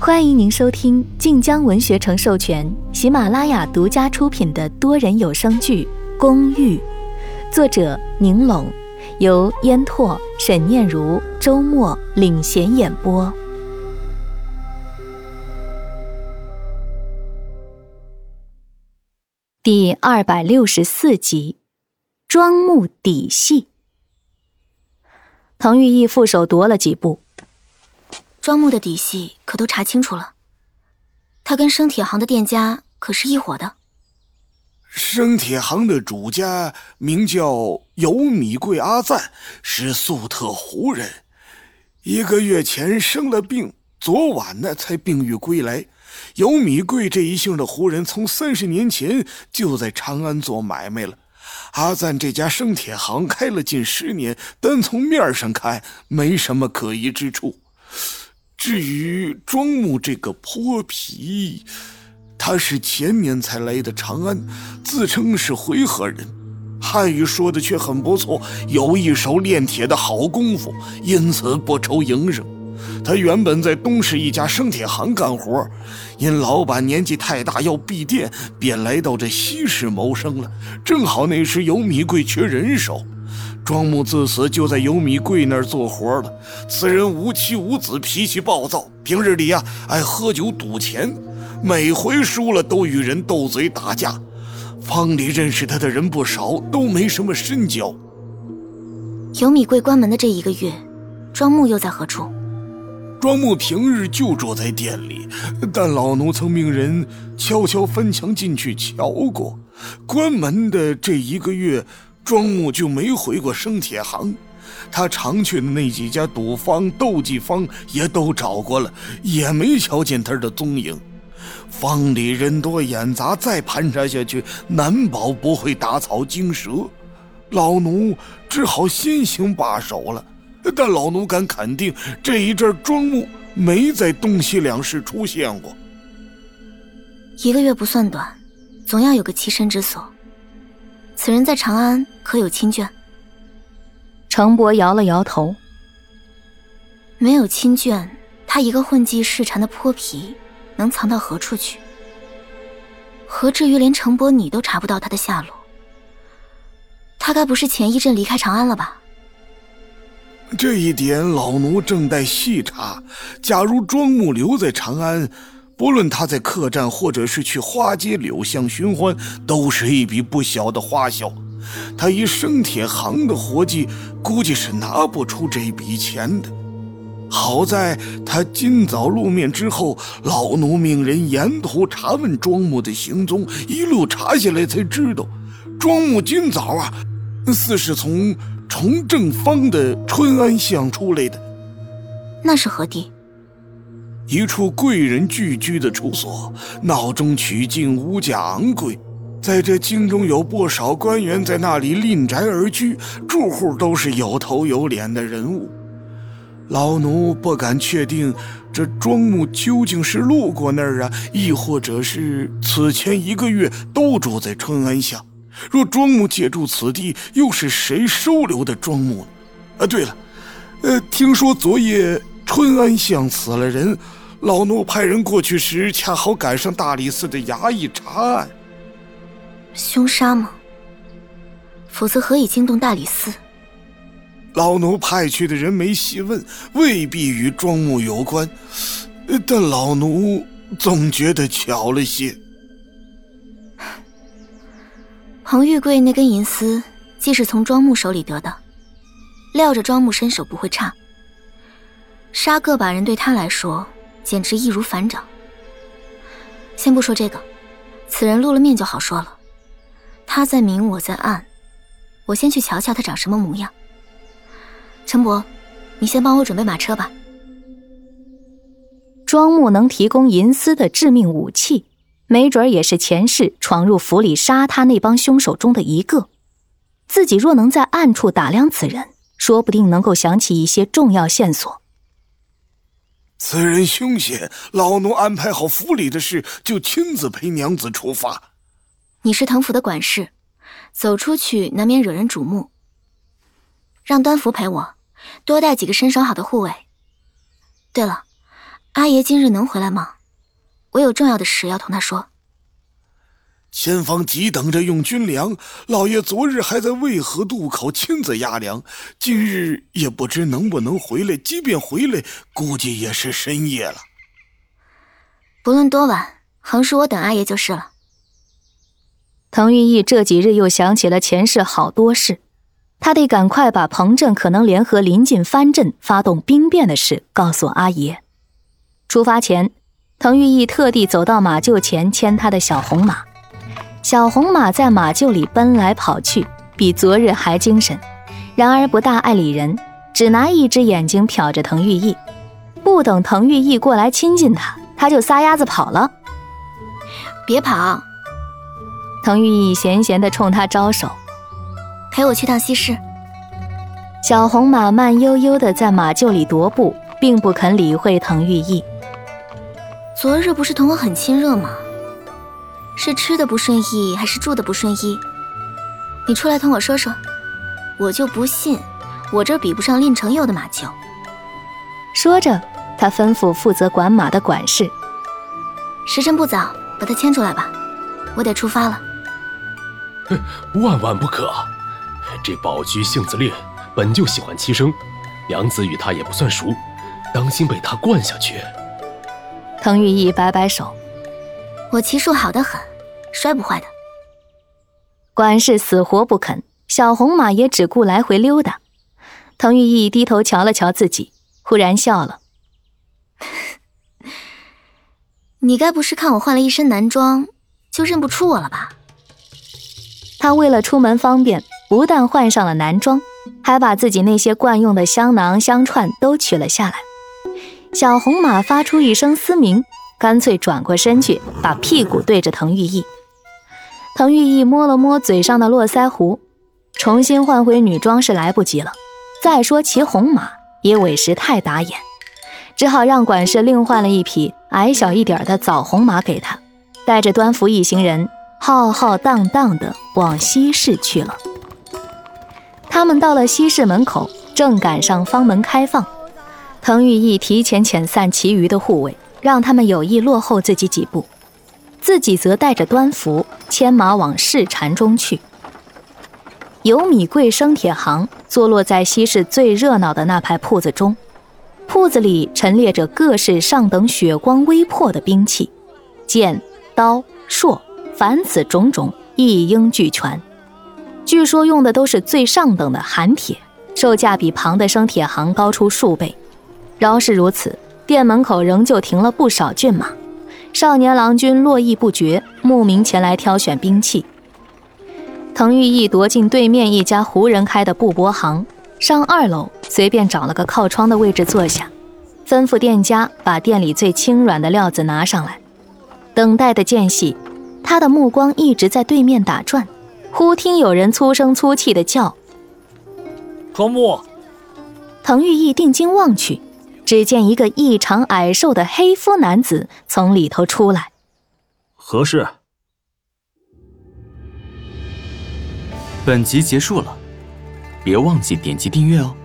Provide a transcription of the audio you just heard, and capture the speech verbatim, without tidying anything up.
欢迎您收听晋江文学城授权、喜马拉雅独家出品的多人有声剧《公寓》，作者宁拢，由烟拓、沈念如、周末领衔演播。第二百六十四集，庄木底细。滕玉义负手踱了几步。 庄木的底细可都查清楚了，他跟生铁行的店家可是一伙的。 生铁行的主家名叫尤米贵阿赞，是粟特胡人，一个月前生了病，昨晚呢才病愈归来。尤米贵这一姓的胡人从三十年前就在长安做买卖了。阿赞这家生铁行开了近十年，单从面上看没什么可疑之处。至于庄木这个泼皮，他是前年才来的长安，自称是回纥人，汉语说的却很不错，有一手炼铁的好功夫，因此不愁营生。他原本在东市一家生铁行干活，因老板年纪太大要闭店，便来到这西市谋生了。正好那时尤米贵缺人手，庄木自此就在尤米贵那儿做活了。此人无妻无子，脾气暴躁，平日里呀、啊、爱喝酒赌钱，每回输了都与人斗嘴打架。坊里认识他的人不少，都没什么深交。 尤米贵关门的这一个月，庄木又在何处？ 庄木平日就住在店里，但老奴曾命人悄悄翻墙进去瞧过。关门的这一个月，庄木就没回过生铁行。他常去的那几家赌坊、斗技坊也都找过了，也没瞧见他的踪影。坊里人多眼杂，再盘查下去，难保不会打草惊蛇。老奴只好先行罢手了。但老奴敢肯定，这一阵庄木没在东西两市出现过。 一个月不算短，总要有个栖身之所。此人在长安可有亲眷？ 程伯摇了摇头。 没有亲眷，他一个混迹市禅的泼皮，能藏到何处去？何至于连程伯你都查不到他的下落？他该不是前一阵离开长安了吧？ 这一点老奴正待细查。假如庄木留在长安，不论他在客栈或者是去花街柳巷寻欢，都是一笔不小的花销。他以生铁行的活计，估计是拿不出这笔钱的。好在他今早露面之后，老奴命人沿途查问庄木的行踪，一路查下来才知道，庄木今早啊，似是从崇正坊的春安巷出来的。 那是何地？ 一处贵人聚居的处所，闹中取静，物价昂贵。在这京中有不少官员在那里另宅而居，住户都是有头有脸的人物。老奴不敢确定这庄木究竟是路过那儿啊，亦或者是此前一个月都住在春安巷。若庄木借住此地，又是谁收留的庄木呢？啊，对了，呃，听说昨夜春安巷死了人，老奴派人过去时，恰好赶上大理寺的衙役查案。 凶杀吗？否则何以惊动大理寺？ 老奴派去的人没细问，未必与庄木有关，但老奴总觉得巧了些。 彭玉贵那根银丝既是从庄木手里得的，料着庄木身手不会差，杀个把人对他来说简直易如反掌。先不说这个，此人露了面就好说了。他在明，我在暗，我先去瞧瞧他长什么模样。陈伯，你先帮我准备马车吧。 庄木能提供银丝的致命武器，没准也是前世闯入府里杀他那帮凶手中的一个。自己若能在暗处打量此人，说不定能够想起一些重要线索。 此人凶险，老奴安排好府里的事，就亲自陪娘子出发。 你是藤府的管事，走出去难免惹人瞩目。让端福陪我，多带几个身手好的护卫。对了， 阿爷今日能回来吗？我有重要的事要同他说。 前方急等着用军粮，老爷昨日还在渭河渡口亲自押粮，今日也不知能不能回来，即便回来，估计也是深夜了。 不论多晚，横竖我等阿爷就是了。 滕玉义这几日又想起了前世好多事，他得赶快把彭镇可能联合临近藩镇发动兵变的事告诉阿爷。出发前，滕玉义特地走到马厩前牵他的小红马。小红马在马厩里奔来跑去，比昨日还精神，然而不大爱理人，只拿一只眼睛瞟着滕玉义。不等滕玉义过来亲近他，他就撒丫子跑了。 别跑！ 滕玉义闲闲地冲他招手， 陪我去趟西市。 小红马慢悠悠地在马厩里踱步，并不肯理会滕玉义。 昨日不是同我很亲热吗？是吃的不顺意，还是住的不顺意？你出来同我说说，我就不信我这比不上令成佑的马厩。 说着，他吩咐负责管马的管事： 时辰不早，把他牵出来吧，我得出发了。 万万不可！这宝驹性子烈，本就喜欢欺生，娘子与他也不算熟，当心被他惯下去。 滕玉义摆摆手： 我骑术好得很，摔不坏的。 管事死活不肯，小红马也只顾来回溜达。滕玉义低头瞧了瞧自己，忽然笑了： 你该不是看我换了一身男装就认不出我了吧？ 他为了出门方便，不但换上了男装，还把自己那些惯用的香囊香串都取了下来。小红马发出一声嘶鸣，干脆转过身去，把屁股对着滕玉义。滕玉义摸了摸嘴上的络腮胡，重新换回女装是来不及了，再说骑红马也委实太打眼，只好让管事另换了一匹矮小一点的枣红马给他，带着端福一行人浩浩荡荡地往西市去了。他们到了西市门口，正赶上方门开放，滕玉义提前遣散其余的护卫，让他们有意落后自己几步，自己则带着端福牵马往市禅中去。有米贵生铁行坐落在西市最热闹的那排铺子中，铺子里陈列着各式上等血光微破的兵器，剑、刀、槊，凡此种种一应俱全。据说用的都是最上等的寒铁，售价比旁的生铁行高出数倍。饶是如此，店门口仍旧停了不少骏马，少年郎君络绎不绝，慕名前来挑选兵器。滕玉义踱进对面一家胡人开的布帛行，上二楼随便找了个靠窗的位置坐下，吩咐店家把店里最轻软的料子拿上来。等待的间隙，他的目光一直在对面打转，忽听有人粗声粗气地叫： 头目！ 滕玉义定睛望去，只见一个异常矮瘦的黑肤男子从里头出来。 何事？ 本集结束了，别忘记点击订阅哦。